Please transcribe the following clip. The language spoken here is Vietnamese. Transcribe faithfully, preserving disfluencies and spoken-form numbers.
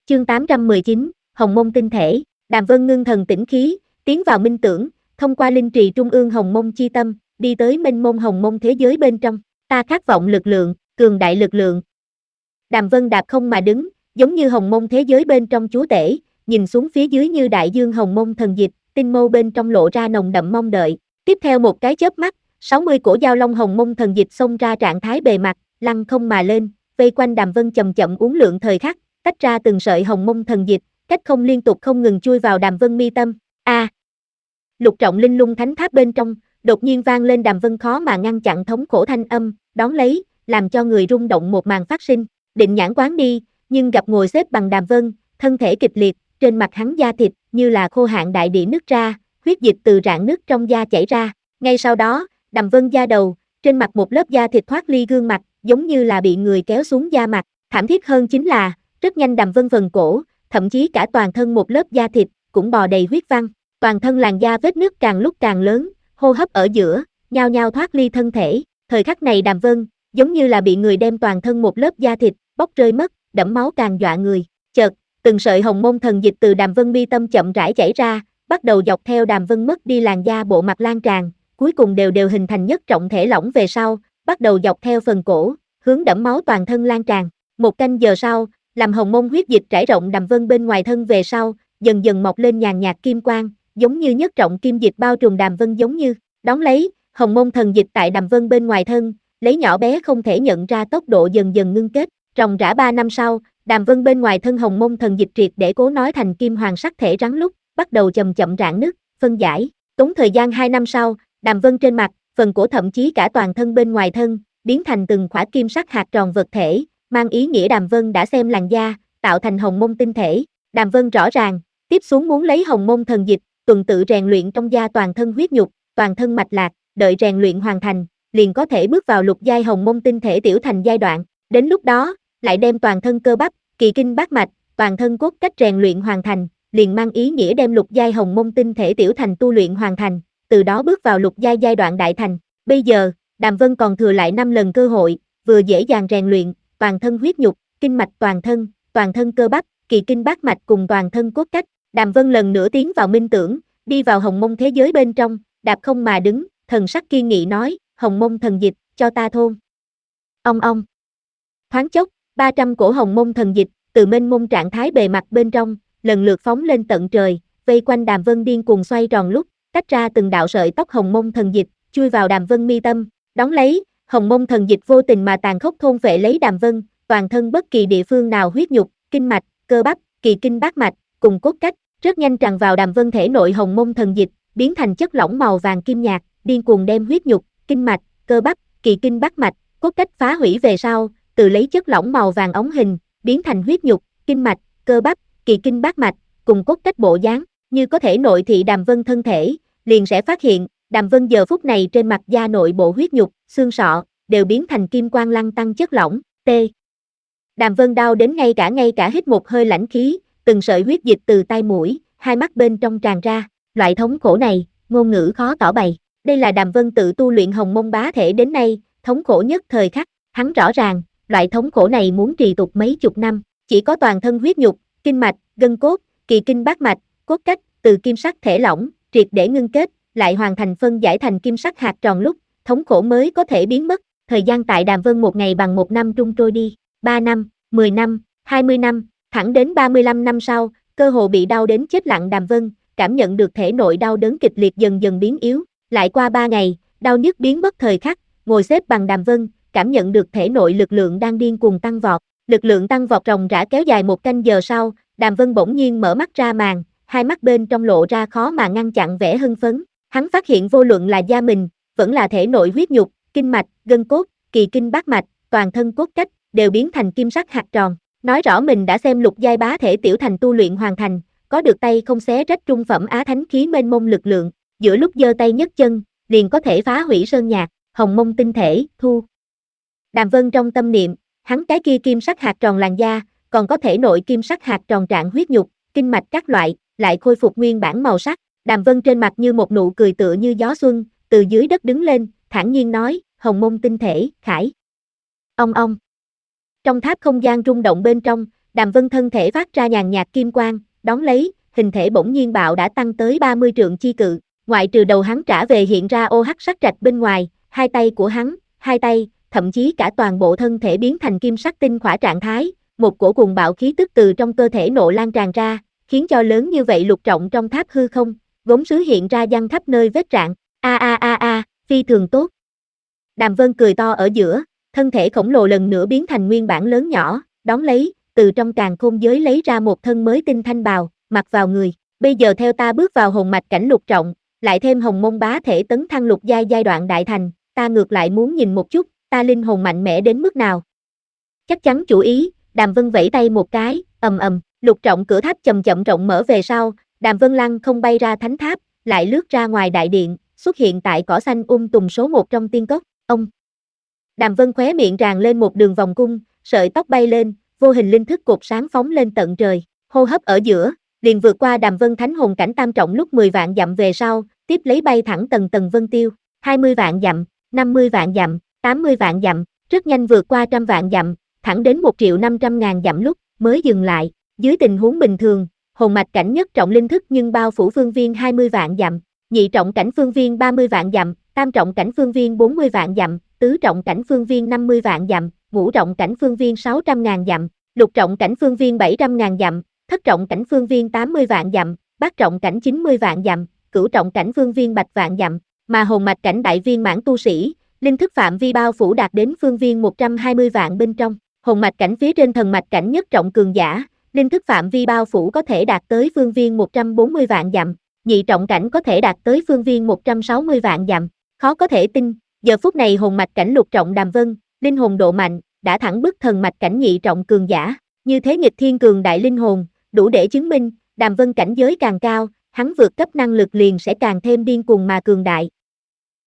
Chương tám trăm mười chín, Hồng Mông tinh thể. Đàm Vân ngưng thần tĩnh khí, tiến vào minh tưởng, thông qua linh trì trung ương Hồng Mông chi tâm, đi tới mênh mông Hồng Mông thế giới bên trong. Ta khát vọng lực lượng, cường đại lực lượng. Đàm Vân đạp không mà đứng, giống như Hồng Mông thế giới bên trong chúa tể, nhìn xuống phía dưới như đại dương Hồng Mông thần dịch, tinh mâu bên trong lộ ra nồng đậm mong đợi. Tiếp theo một cái chớp mắt, sáu mươi cổ giao long Hồng Mông thần dịch xông ra trạng thái bề mặt, lăng không mà lên, vây quanh Đàm Vân chậm chậm uốn lượn thời khắc, tách ra từng sợi Hồng Mông thần dịch, cách không liên tục không ngừng chui vào Đàm Vân mi tâm. A! À, Lục trọng linh lung thánh tháp bên trong, đột nhiên vang lên Đàm Vân khó mà ngăn chặn thống khổ thanh âm, đón lấy, làm cho người rung động một màn phát sinh. Định nhãn quán đi, nhưng gặp ngồi xếp bằng Đàm Vân, thân thể kịch liệt, trên mặt hắn da thịt như là khô hạn đại địa nứt ra, huyết dịch từ rạn nứt trong da chảy ra. Ngay sau đó, Đàm Vân da đầu, trên mặt một lớp da thịt thoát ly gương mặt, giống như là bị người kéo xuống da mặt. Thảm thiết hơn chính là, rất nhanh Đàm Vân phần cổ, thậm chí cả toàn thân một lớp da thịt cũng bò đầy huyết văn, toàn thân làn da vết nứt càng lúc càng lớn, hô hấp ở giữa, nhao nhao thoát ly thân thể. Thời khắc này Đàm Vân giống như là bị người đem toàn thân một lớp da thịt bóc rơi mất, đẫm máu càng dọa người. Chợt, từng sợi Hồng Mông thần dịch từ Đàm Vân mi tâm chậm rãi chảy ra, bắt đầu dọc theo Đàm Vân mất đi làn da bộ mặt lan tràn, cuối cùng đều đều hình thành nhất trọng thể lỏng về sau, bắt đầu dọc theo phần cổ, hướng đẫm máu toàn thân lan tràn. Một canh giờ sau, làm Hồng Mông huyết dịch trải rộng Đàm Vân bên ngoài thân về sau, dần dần mọc lên nhàn nhạt kim quang, giống như nhất trọng kim dịch bao trùm Đàm Vân giống như. Đón lấy, Hồng Mông thần dịch tại Đàm Vân bên ngoài thân, lấy nhỏ bé không thể nhận ra tốc độ dần dần ngưng kết. Ròng rã ba năm sau, Đàm Vân bên ngoài thân Hồng Mông thần dịch triệt để cố nói thành kim hoàng sắc thể rắn lúc, bắt đầu chậm chậm rạn nứt, phân giải. Tốn thời gian hai năm sau, Đàm Vân trên mặt, phần cổ thậm chí cả toàn thân bên ngoài thân, biến thành từng khỏa kim sắc hạt tròn vật thể, mang ý nghĩa Đàm Vân đã xem làn da, tạo thành Hồng Mông tinh thể. Đàm Vân rõ ràng, tiếp xuống muốn lấy Hồng Mông thần dịch, tuần tự rèn luyện trong da toàn thân huyết nhục, toàn thân mạch lạc, đợi rèn luyện hoàn thành, liền có thể bước vào lục giai Hồng Mông tinh thể tiểu thành giai đoạn. Đến lúc đó, lại đem toàn thân cơ bắp, kỳ kinh bát mạch, toàn thân cốt cách rèn luyện hoàn thành, liền mang ý nghĩa đem lục giai Hồng Mông tinh thể tiểu thành tu luyện hoàn thành, từ đó bước vào lục giai giai đoạn đại thành. Bây giờ, Đàm Vân còn thừa lại năm lần cơ hội, vừa dễ dàng rèn luyện toàn thân huyết nhục, kinh mạch toàn thân, toàn thân cơ bắp, kỳ kinh bát mạch cùng toàn thân cốt cách. Đàm Vân lần nữa tiến vào minh tưởng, đi vào Hồng Mông thế giới bên trong, đạp không mà đứng, thần sắc kiên nghị nói, Hồng Mông thần dịch, cho ta thôn. Ong ong. Thoáng chốc, ba trăm cổ Hồng Mông thần dịch, từ mênh mông trạng thái bề mặt bên trong, lần lượt phóng lên tận trời, vây quanh Đàm Vân điên cuồng xoay tròn lúc, tách ra từng đạo sợi tóc Hồng Mông thần dịch, chui vào Đàm Vân mi tâm. Đón lấy, Hồng Mông thần dịch vô tình mà tàn khốc thôn phệ lấy Đàm Vân, toàn thân bất kỳ địa phương nào huyết nhục, kinh mạch, cơ bắp, kỳ kinh bát mạch, cùng cốt cách, rất nhanh tràn vào Đàm Vân thể nội Hồng Mông thần dịch, biến thành chất lỏng màu vàng kim nhạt, điên cuồng đem huyết nhục, kinh mạch, cơ bắp, kỳ kinh bát mạch, cốt cách phá hủy về sau, từ lấy chất lỏng màu vàng ống hình, biến thành huyết nhục, kinh mạch, cơ bắp, kỳ kinh bát mạch, cùng cốt cách bộ dáng, như có thể nội thị Đàm Vân thân thể, liền sẽ phát hiện, Đàm Vân giờ phút này trên mặt da nội bộ huyết nhục, xương sọ, đều biến thành kim quang lăng tăng chất lỏng. T. Đàm Vân đau đến ngay cả ngay cả hít một hơi lãnh khí, từng sợi huyết dịch từ tai mũi, hai mắt bên trong tràn ra, loại thống khổ này, ngôn ngữ khó tỏ bày. Đây là Đàm Vân tự tu luyện Hồng Mông bá thể đến nay, thống khổ nhất thời khắc, hắn rõ ràng, loại thống khổ này muốn trì tục mấy chục năm, chỉ có toàn thân huyết nhục, kinh mạch, gân cốt, kỳ kinh bát mạch, cốt cách, từ kim sắc thể lỏng, triệt để ngưng kết, lại hoàn thành phân giải thành kim sắc hạt tròn lúc, thống khổ mới có thể biến mất. Thời gian tại Đàm Vân một ngày bằng một năm trung trôi đi, ba năm, mười năm, hai mươi năm, thẳng đến ba mươi lăm năm sau, cơ hồ bị đau đến chết lặng Đàm Vân, cảm nhận được thể nội đau đớn kịch liệt dần dần biến yếu. Lại qua ba ngày, đau nhức biến mất thời khắc, ngồi xếp bằng Đàm Vân, cảm nhận được thể nội lực lượng đang điên cuồng tăng vọt. Lực lượng tăng vọt ròng rã kéo dài một canh giờ sau, Đàm Vân bỗng nhiên mở mắt ra màn, hai mắt bên trong lộ ra khó mà ngăn chặn vẻ hưng phấn. Hắn phát hiện vô luận là da mình, vẫn là thể nội huyết nhục, kinh mạch, gân cốt, kỳ kinh bát mạch, toàn thân cốt cách, đều biến thành kim sắc hạt tròn. Nói rõ mình đã xem lục giai bá thể tiểu thành tu luyện hoàn thành, có được tay không xé rách trung phẩm á thánh khí mênh mông lực lượng, giữa lúc giơ tay nhấc chân, liền có thể phá hủy sơn nhạc, Hồng Mông tinh thể, thu. Đàm Vân trong tâm niệm, hắn cái kia kim sắc hạt tròn làn da, còn có thể nội kim sắc hạt tròn trạng huyết nhục, kinh mạch các loại, lại khôi phục nguyên bản màu sắc. Đàm Vân trên mặt như một nụ cười tựa như gió xuân, từ dưới đất đứng lên, thản nhiên nói, Hồng Mông tinh thể, khải. Ong ong. Trong tháp không gian rung động bên trong, Đàm Vân thân thể phát ra nhàn nhạt kim quang, đón lấy, hình thể bỗng nhiên bạo đã tăng tới ba mươi trượng chi cự, ngoại trừ đầu hắn trả về hiện ra ô hắc sắc rạch bên ngoài, hai tay của hắn, hai tay, thậm chí cả toàn bộ thân thể biến thành kim sắc tinh khỏa trạng thái, một cổ cuồng bạo khí tức từ trong cơ thể nộ lan tràn ra, khiến cho lớn như vậy lục trọng trong tháp hư không, gốm sứ hiện ra văng khắp nơi vết rạn, a a a a, phi thường tốt. Đàm Vân cười to ở giữa, thân thể khổng lồ lần nữa biến thành nguyên bản lớn nhỏ, đón lấy, từ trong càn khôn giới lấy ra một thân mới tinh thanh bào, mặc vào người, bây giờ theo ta bước vào hồn mạch cảnh lục trọng, lại thêm hồng môn bá thể tấn thăng lục giai giai đoạn đại thành, ta ngược lại muốn nhìn một chút, ta linh hồn mạnh mẽ đến mức nào. Chắc chắn chủ ý, Đàm Vân vẫy tay một cái, ầm ầm, lục trọng cửa tháp chậm chậm rộng mở về sau, Đàm Vân lăng không bay ra thánh tháp, lại lướt ra ngoài đại điện, xuất hiện tại cỏ xanh um tùm số một trong tiên cốc, ông. Đàm Vân khóe miệng tràn lên một đường vòng cung, sợi tóc bay lên, vô hình linh thức cột sáng phóng lên tận trời, hô hấp ở giữa, liền vượt qua Đàm Vân thánh hồn cảnh tam trọng lúc mười vạn dặm về sau, tiếp lấy bay thẳng tầng tầng vân tiêu, hai mươi vạn dặm, năm mươi vạn dặm, tám mươi vạn dặm, rất nhanh vượt qua trăm vạn dặm, thẳng đến một triệu năm trăm ngàn dặm lúc mới dừng lại. Dưới tình huống bình thường, hồn mạch cảnh nhất trọng linh thức nhưng bao phủ phương viên hai mươi vạn dặm, nhị trọng cảnh phương viên ba mươi vạn dặm, tam trọng cảnh phương viên bốn mươi vạn dặm, tứ trọng cảnh phương viên năm mươi vạn dặm, ngũ trọng cảnh phương viên sáu trăm ngàn dặm, lục trọng cảnh phương viên bảy trăm ngàn dặm, thất trọng cảnh phương viên tám mươi vạn dặm, bát trọng cảnh chín mươi vạn dặm, cửu trọng cảnh phương viên bạch vạn dặm, mà hồn mạch cảnh đại viên mãn tu sĩ, linh thức phạm vi bao phủ đạt đến phương viên một trăm hai mươi vạn bên trong. Hồn mạch cảnh phía trên thần mạch cảnh nhất trọng cường giả, linh thức phạm vi bao phủ có thể đạt tới phương viên một trăm bốn mươi vạn dặm, nhị trọng cảnh có thể đạt tới phương viên một trăm sáu mươi vạn dặm. Khó có thể tin, giờ phút này hồn mạch cảnh lục trọng Đàm Vân, linh hồn độ mạnh, đã thẳng bức thần mạch cảnh nhị trọng cường giả, như thế nghịch thiên cường đại linh hồn, đủ để chứng minh, Đàm Vân cảnh giới càng cao, hắn vượt cấp năng lực liền sẽ càng thêm điên cuồng mà cường đại.